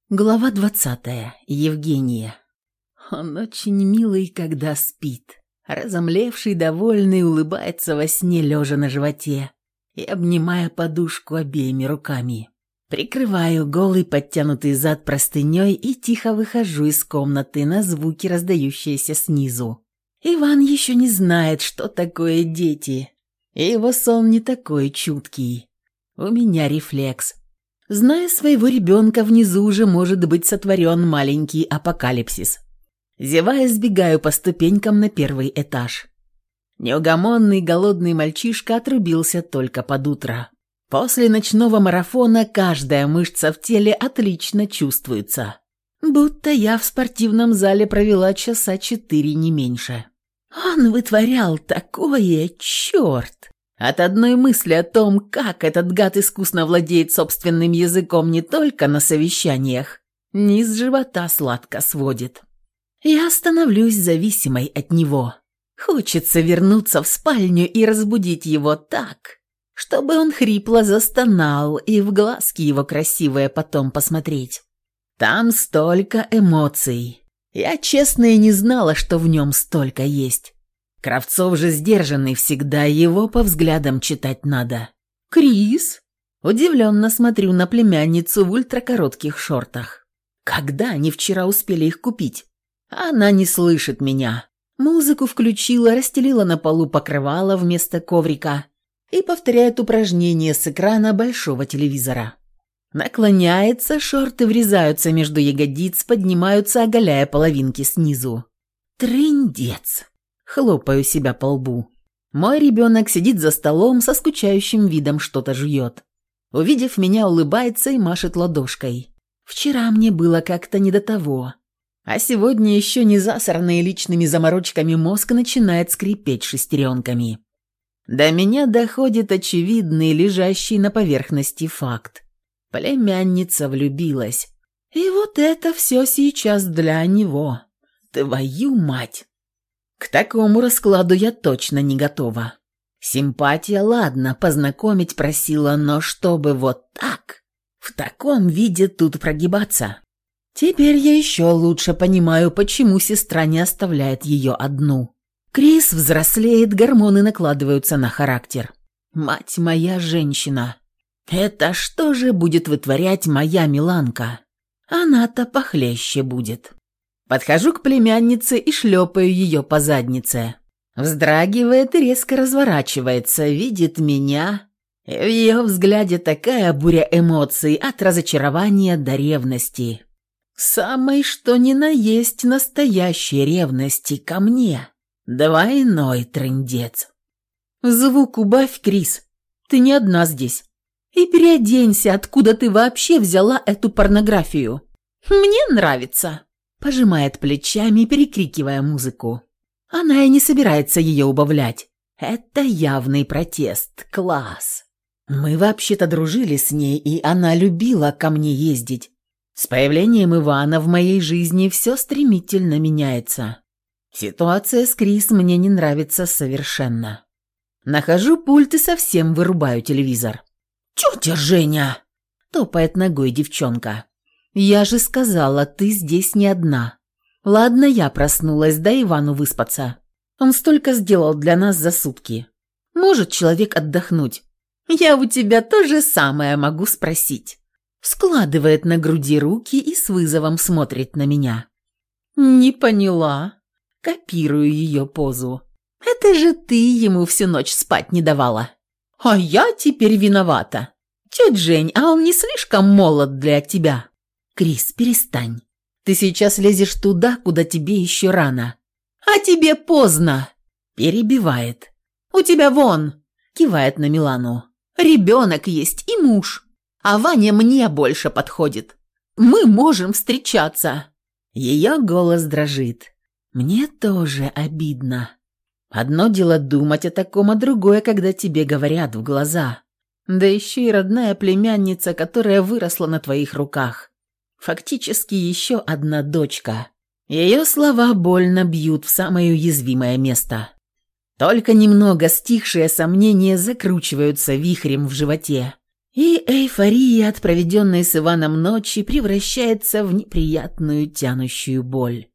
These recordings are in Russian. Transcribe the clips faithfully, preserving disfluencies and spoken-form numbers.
Глава двадцатая. Евгения. Он очень милый, когда спит. Разомлевший, довольный, улыбается во сне, лежа на животе и обнимая подушку обеими руками. Прикрываю голый подтянутый зад простыней и тихо выхожу из комнаты на звуки, раздающиеся снизу. Иван еще не знает, что такое дети, и его сон не такой чуткий. У меня рефлекс. Зная своего ребенка, внизу уже может быть сотворен маленький апокалипсис. Зевая, сбегаю по ступенькам на первый этаж. Неугомонный голодный мальчишка отрубился только под утро. После ночного марафона каждая мышца в теле отлично чувствуется. Будто я в спортивном зале провела часа четыре, не меньше. Он вытворял такое, черт! От одной мысли о том, как этот гад искусно владеет собственным языком не только на совещаниях, низ живота сладко сводит. Я становлюсь зависимой от него. Хочется вернуться в спальню и разбудить его так, чтобы он хрипло застонал и в глазки его красивые потом посмотреть. Там столько эмоций. Я честно и не знала, что в нем столько есть. Кравцов же сдержанный всегда, его по взглядам читать надо. «Крис?» Удивленно смотрю на племянницу в ультракоротких шортах. Когда они вчера успели их купить? Она не слышит меня. Музыку включила, расстелила на полу покрывало вместо коврика и повторяет упражнение с экрана большого телевизора. Наклоняется, шорты врезаются между ягодиц, поднимаются, оголяя половинки снизу. Трындец. Хлопаю себя по лбу. Мой ребенок сидит за столом, со скучающим видом что-то жует. Увидев меня, улыбается и машет ладошкой. Вчера мне было как-то не до того. А сегодня еще не засранный личными заморочками мозг начинает скрипеть шестеренками. До меня доходит очевидный, лежащий на поверхности факт. Племянница влюбилась. И вот это все сейчас для него. Твою мать! К такому раскладу я точно не готова. Симпатия, ладно, познакомить просила, но чтобы вот так, в таком виде тут прогибаться. Теперь я еще лучше понимаю, почему сестра не оставляет ее одну. Крис взрослеет, гормоны накладываются на характер. Мать моя женщина. Это что же будет вытворять моя Миланка? Она-то похлеще будет. Подхожу к племяннице и шлепаю ее по заднице. Вздрагивает и резко разворачивается, видит меня. И в ее взгляде такая буря эмоций от разочарования до ревности. Самой что ни на есть настоящей ревности ко мне. Двойной трындец. Звук убавь, Крис. Ты не одна здесь. И переоденься, откуда ты вообще взяла эту порнографию. Мне нравится. Пожимает плечами, перекрикивая музыку. Она и не собирается ее убавлять. Это явный протест. Класс. Мы вообще-то дружили с ней, и она любила ко мне ездить. С появлением Ивана в моей жизни все стремительно меняется. Ситуация с Крис мне не нравится совершенно. Нахожу пульт и совсем вырубаю телевизор. «Тетя Женя!» – топает ногой девчонка. «Я же сказала, ты здесь не одна. Ладно, я проснулась, дай Ивану выспаться. Он столько сделал для нас за сутки. Может человек отдохнуть? Я у тебя то же самое могу спросить». Складывает на груди руки и с вызовом смотрит на меня. «Не поняла». Копирую ее позу. «Это же ты ему всю ночь спать не давала. А я теперь виновата. Тетя Жень, а он не слишком молод для тебя?» «Крис, перестань. Ты сейчас лезешь туда, куда тебе еще рано. А тебе поздно!» Перебивает. «У тебя вон!» Кивает на Милану. «Ребенок есть и муж. А Ваня мне больше подходит. Мы можем встречаться». Ее голос дрожит. Мне тоже обидно. Одно дело думать о таком, а другое, когда тебе говорят в глаза. Да еще и родная племянница, которая выросла на твоих руках. Фактически еще одна дочка. Ее слова больно бьют в самое уязвимое место. Только немного стихшие сомнения закручиваются вихрем в животе. И эйфория от проведенной с Иваном ночи превращается в неприятную тянущую боль.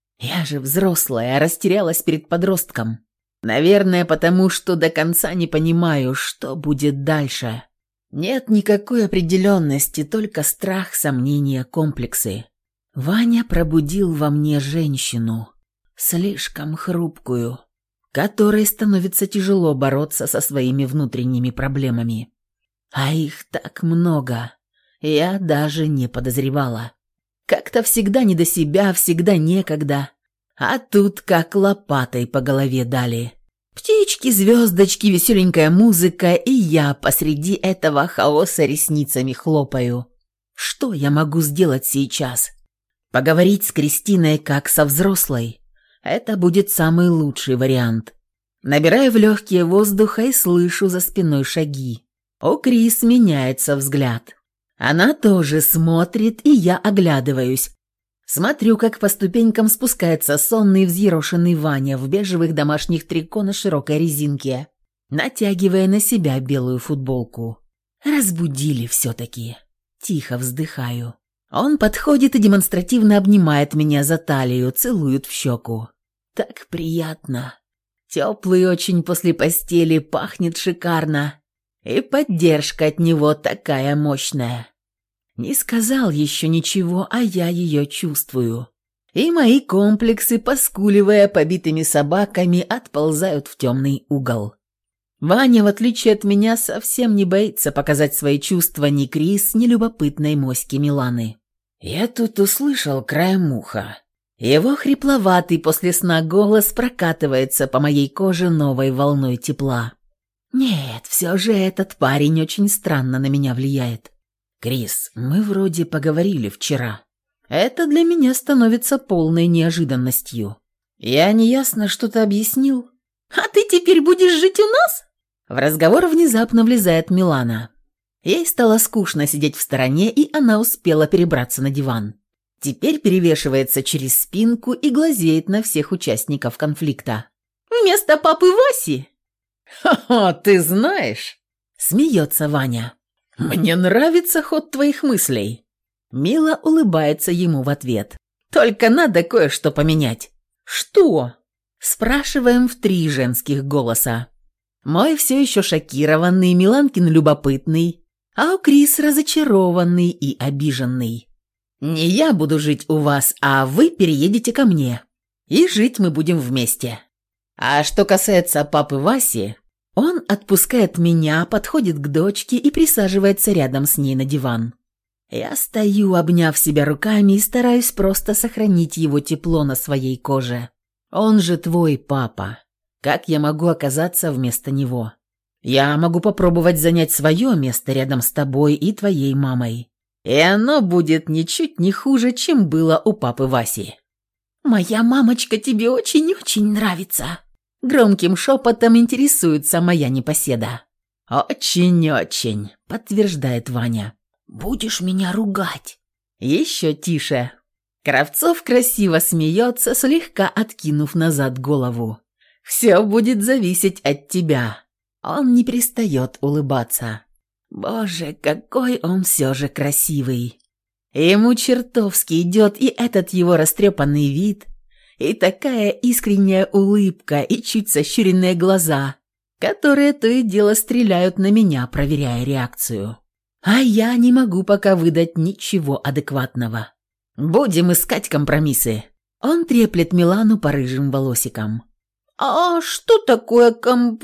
Я же взрослая, растерялась перед подростком. Наверное, потому что до конца не понимаю, что будет дальше. Нет никакой определенности, только страх, сомнения, комплексы. Ваня пробудил во мне женщину, слишком хрупкую, которой становится тяжело бороться со своими внутренними проблемами. А их так много, я даже не подозревала. Как-то всегда не до себя, всегда некогда. А тут как лопатой по голове дали. Птички, звездочки, веселенькая музыка, и я посреди этого хаоса ресницами хлопаю. Что я могу сделать сейчас? Поговорить с Кристиной как со взрослой? Это будет самый лучший вариант. Набираю в легкие воздуха и слышу за спиной шаги. У Крис меняется взгляд. Она тоже смотрит, и я оглядываюсь. Смотрю, как по ступенькам спускается сонный взъерошенный Ваня в бежевых домашних трико на широкой резинке, натягивая на себя белую футболку. Разбудили все-таки. Тихо вздыхаю. Он подходит и демонстративно обнимает меня за талию, целует в щеку. Так приятно. Теплый очень после постели, пахнет шикарно. И поддержка от него такая мощная. Не сказал еще ничего, а я ее чувствую. И мои комплексы, поскуливая побитыми собаками, отползают в темный угол. Ваня, в отличие от меня, совсем не боится показать свои чувства ни Крис, ни любопытной моськи Миланы. Я тут услышал краем уха. Его хрипловатый после сна голос прокатывается по моей коже новой волной тепла. Нет, все же этот парень очень странно на меня влияет. «Крис, мы вроде поговорили вчера. Это для меня становится полной неожиданностью. Я неясно что-то объяснил». «А ты теперь будешь жить у нас?» В разговор внезапно влезает Милана. Ей стало скучно сидеть в стороне, и она успела перебраться на диван. Теперь перевешивается через спинку и глазеет на всех участников конфликта. «Вместо папы Васи?» «Ха-ха, ты знаешь?» – смеется Ваня. «Мне нравится ход твоих мыслей». Мила улыбается ему в ответ. «Только надо кое-что поменять». «Что?» – спрашиваем в три женских голоса. Мой все еще шокированный, Миланкин любопытный, а у Крис разочарованный и обиженный. «Не я буду жить у вас, а вы переедете ко мне. И жить мы будем вместе. А что касается папы Васи...» Он отпускает меня, подходит к дочке и присаживается рядом с ней на диван. Я стою, обняв себя руками, и стараюсь просто сохранить его тепло на своей коже. Он же твой папа. Как я могу оказаться вместо него? Я могу попробовать занять свое место рядом с тобой и твоей мамой. И оно будет ничуть не хуже, чем было у папы Васи. «Моя мамочка тебе очень-очень нравится», — громким шепотом интересуется моя непоседа. «Очень-очень», — подтверждает Ваня. «Будешь меня ругать?» Еще тише. Кравцов красиво смеется, слегка откинув назад голову. «Все будет зависеть от тебя». Он не перестает улыбаться. Боже, какой он все же красивый. Ему чертовски идет и этот его растрепанный вид, и такая искренняя улыбка, и чуть сощуренные глаза, которые то и дело стреляют на меня, проверяя реакцию. А я не могу пока выдать ничего адекватного. Будем искать компромиссы. Он треплет Милану по рыжим волосикам. «А что такое комп...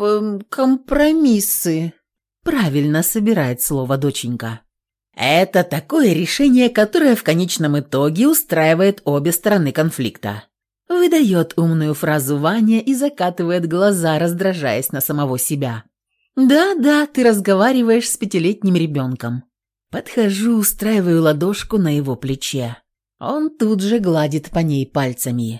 компромиссы?» Правильно собирает слово доченька. «Это такое решение, которое в конечном итоге устраивает обе стороны конфликта». Выдает умную фразу Ваня и закатывает глаза, раздражаясь на самого себя. «Да-да, ты разговариваешь с пятилетним ребенком». Подхожу, устраиваю ладошку на его плече. Он тут же гладит по ней пальцами.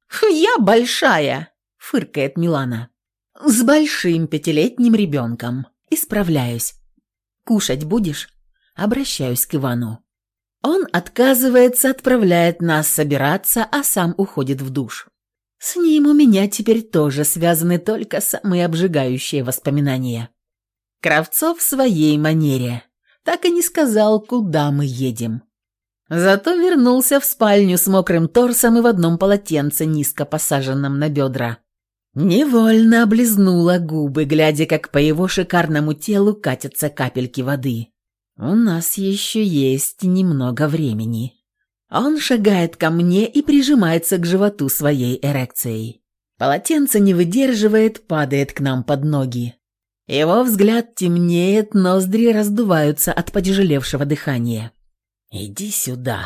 «Я большая!» – фыркает Милана. «С большим пятилетним ребенком. Исправляюсь. Кушать будешь?» Обращаюсь к Ивану. Он отказывается, отправляет нас собираться, а сам уходит в душ. С ним у меня теперь тоже связаны только самые обжигающие воспоминания. Кравцов в своей манере. так и не сказал, куда мы едем. Зато вернулся в спальню с мокрым торсом и в одном полотенце, низко посаженном на бедра. Невольно облизнула губы, глядя, как по его шикарному телу катятся капельки воды. У нас еще есть немного времени. Он шагает ко мне и прижимается к животу своей эрекцией. Полотенце не выдерживает, падает к нам под ноги. Его взгляд темнеет, ноздри раздуваются от потяжелевшего дыхания. «Иди сюда».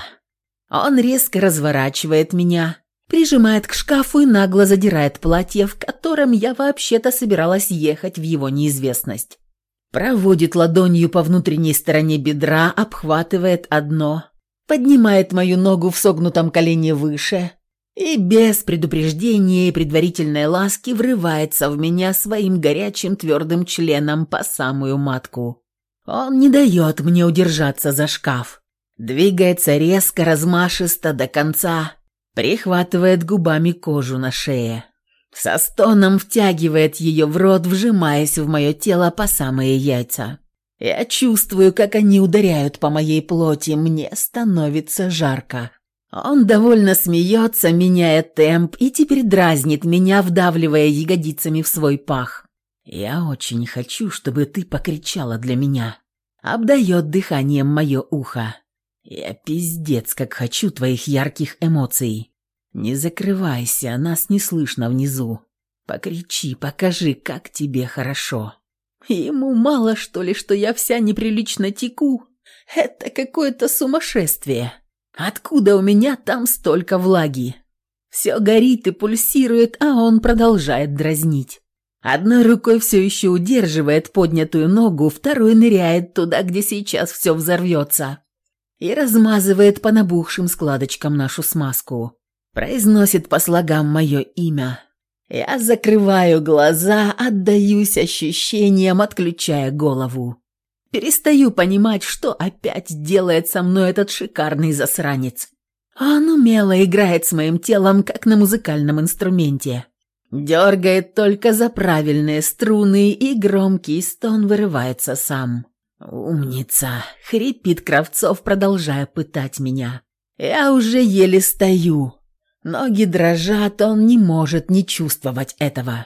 Он резко разворачивает меня, прижимает к шкафу и нагло задирает платье, в котором я вообще-то собиралась ехать в его неизвестность. Проводит ладонью по внутренней стороне бедра, обхватывает одно, поднимает мою ногу в согнутом колене выше и без предупреждения и предварительной ласки врывается в меня своим горячим твердым членом по самую матку. Он не дает мне удержаться за шкаф. Двигается резко, размашисто, до конца, прихватывает губами кожу на шее. Со стоном втягивает ее в рот, вжимаясь в мое тело по самые яйца. Я чувствую, как они ударяют по моей плоти, мне становится жарко. Он довольно смеется, меняя темп, и теперь дразнит меня, вдавливая ягодицами в свой пах. «Я очень хочу, чтобы ты покричала для меня». Обдает дыханием мое ухо. «Я пиздец, как хочу твоих ярких эмоций. Не закрывайся, нас не слышно внизу. Покричи, покажи, как тебе хорошо». Ему мало, что ли, что я вся неприлично теку? Это какое-то сумасшествие. Откуда у меня там столько влаги? Все горит и пульсирует, а он продолжает дразнить. Одной рукой все еще удерживает поднятую ногу, второй ныряет туда, где сейчас все взорвется. И размазывает по набухшим складочкам нашу смазку. Произносит по слогам мое имя. Я закрываю глаза, отдаюсь ощущениям, отключая голову. Перестаю понимать, что опять делает со мной этот шикарный засранец. Он умело играет с моим телом, как на музыкальном инструменте. Дергает только за правильные струны, и громкий стон вырывается сам. «Умница!» — хрипит Кравцов, продолжая пытать меня. Я уже еле стою. Ноги дрожат, он не может не чувствовать этого.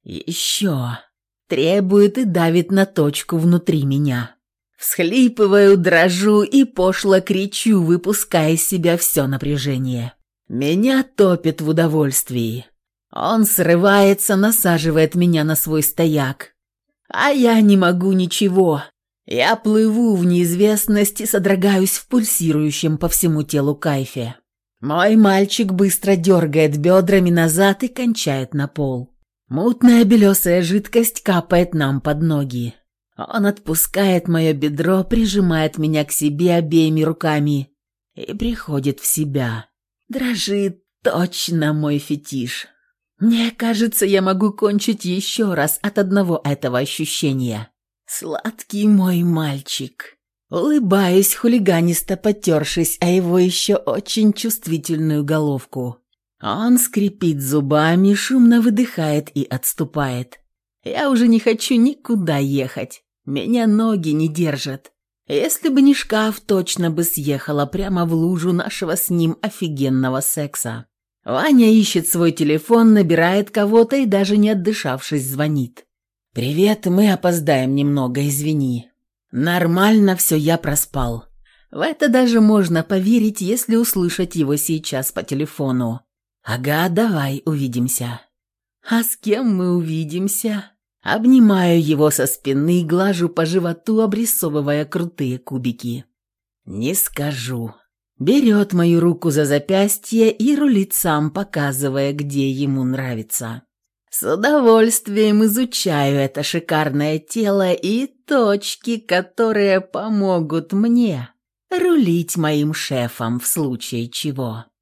Еще. Требует и давит на точку внутри меня. Всхлипываю, дрожу и пошло кричу, выпуская из себя все напряжение. Меня топит в удовольствии. Он срывается, насаживает меня на свой стояк. А я не могу ничего. Я плыву в неизвестность и содрогаюсь в пульсирующем по всему телу кайфе. Мой мальчик быстро дергает бедрами назад и кончает на пол. Мутная белесая жидкость капает нам под ноги. Он отпускает мое бедро, прижимает меня к себе обеими руками и приходит в себя. Дрожит точно мой фетиш. Мне кажется, я могу кончить еще раз от одного этого ощущения. Сладкий мой мальчик. Улыбаюсь, хулиганисто потершись о его еще очень чувствительную головку. Он скрипит зубами, шумно выдыхает и отступает. Я уже не хочу никуда ехать. Меня ноги не держат. Если бы не шкаф, точно бы съехала прямо в лужу нашего с ним офигенного секса. Ваня ищет свой телефон, набирает кого-то и даже не отдышавшись звонит. «Привет, мы опоздаем немного, извини». «Нормально все, я проспал». В это даже можно поверить, если услышать его сейчас по телефону. «Ага, давай увидимся». «А с кем мы увидимся?» Обнимаю его со спины, глажу по животу, обрисовывая крутые кубики. «Не скажу». Берет мою руку за запястье и рулит сам, показывая, где ему нравится. С удовольствием изучаю это шикарное тело и точки, которые помогут мне рулить моим шефом в случае чего.